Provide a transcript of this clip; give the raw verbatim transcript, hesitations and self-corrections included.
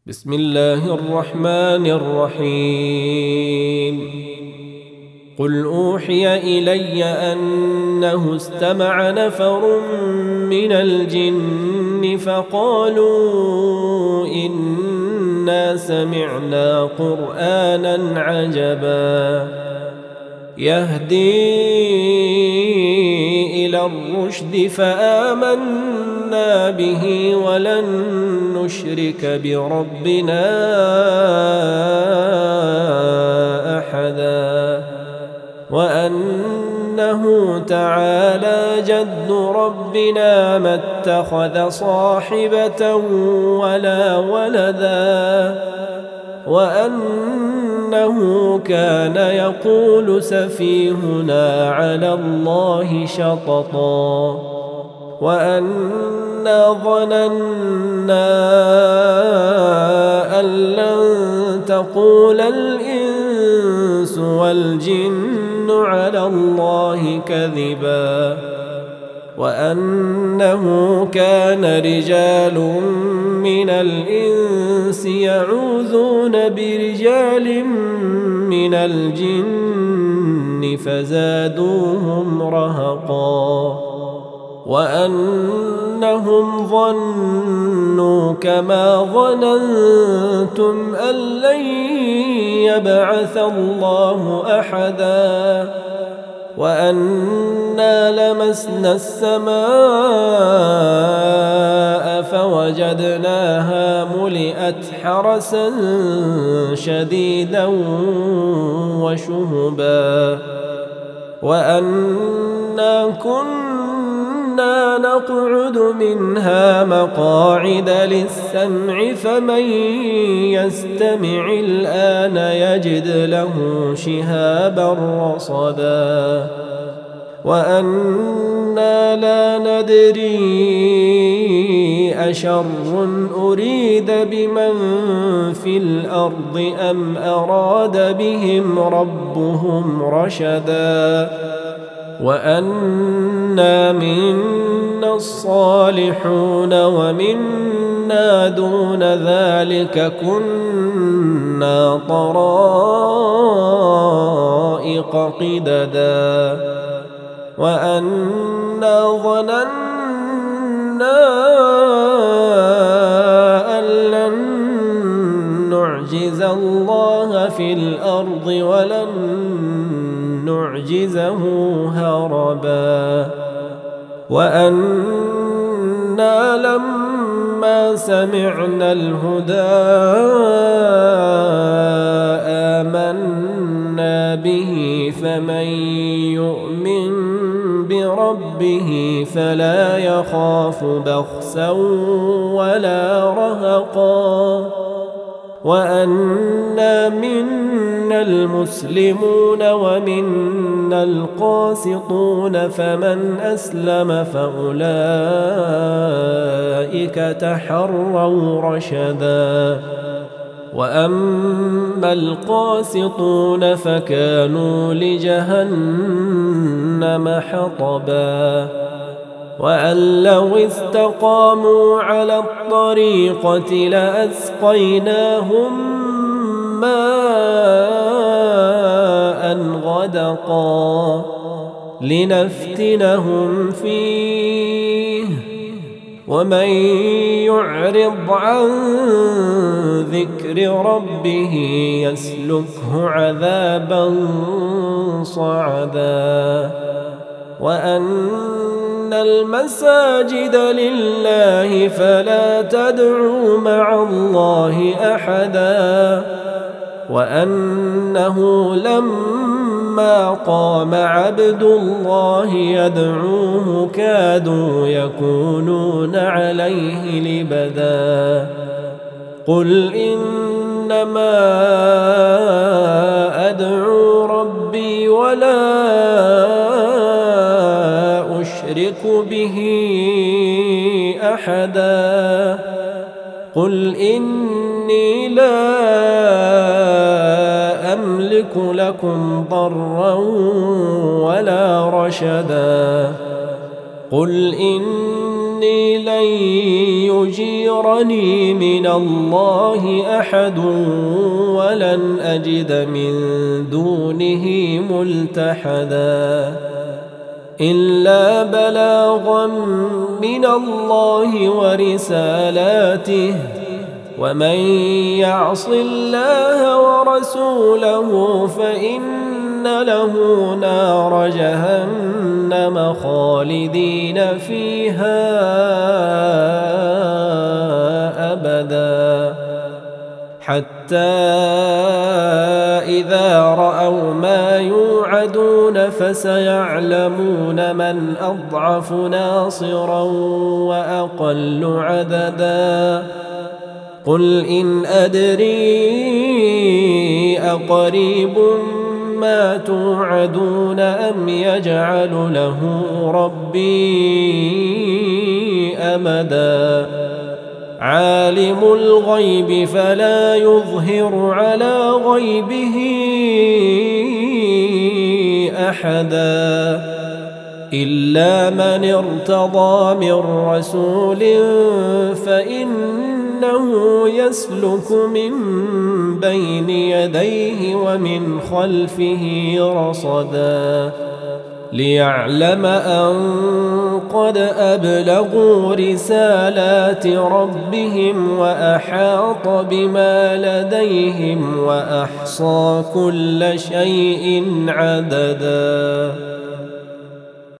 بسم الله الرحمن الرحيم قل أوحي إلي أنه استمع نفر من الجن فقالوا إنا سمعنا قرآنا عجبا يهدي إلى الرشد فآمنا به ولن نشرك بربنا أحدا وأنه تعالى جد ربنا ما اتخذ صاحبة ولا ولدا وأنه كان يقول سفيهنا على الله شططا وأنا ظننا أن لن تقول الإنس والجن على الله كذبا وأنه كان رجال من الإنس يعوذون برجال من الجن فزادوهم رهقا وأنهم ظنوا كما ظننتم أن لن يبعث الله أحدا وأنا لمسنا السماء فوجدناها ملئت حرسا شديدا وشهبا وأنا كنا نقعد منها مقاعد للسمع فمن يستمع الآن يجد له شهابا رصدا وأنا لا ندري أشر أريد بمن في الأرض أم أراد بهم ربهم رشدا وأنا منا الصالحون ومنا دون ذلك كنا طرائق قددا وأنا ظننا أن لن نعجز الله في الأرض ولن نعجزه هربا وأنا لما سمعنا الهدى آمنا به فمن يؤمن بربه فلا يخاف بخسا ولا رهقا وأنا منا المسلمون ومنا القاسطون فمن أسلم فأولئك تحروا رشدا وأما القاسطون فكانوا لجهنم حطبا وأن لو استقاموا على الطريقة لأسقيناهم ماء غدقا لنفتنهم فيه ومن يعرض عن ذكر ربه يسلكه عذابا صعدا وأن المساجد لله فلا تدعوا مع الله أحدا وأنه لما قام عبد الله يدعوه كادوا يكونون عليه لبدا قل إنما أدعو ربي ولا أشرك به أحدا قل إني لا أملك لكم ضرا ولا رشدا قل إني إني لن يجيرني من الله أحد ولن أجد من دونه ملتحدا إلا بلاغا من الله ورسالاته ومن يعص الله ورسوله فإن له نار جهنم خالدين فيها أبدا حتى إذا رأوا ما يوعدون فسيعلمون من أضعف ناصرا وأقل عددا قل إن أدري أقريب ما توعدون أم يجعل له ربي أمدا عالم الغيب فلا يظهر على غيبه أحدا إلا من ارتضى من رسول فإنه يسلك من بين يديه ومن خلفه رصدا ليعلم أن قد أبلغوا رسالات ربهم وأحاط بما لديهم وأحصى كل شيء عددا.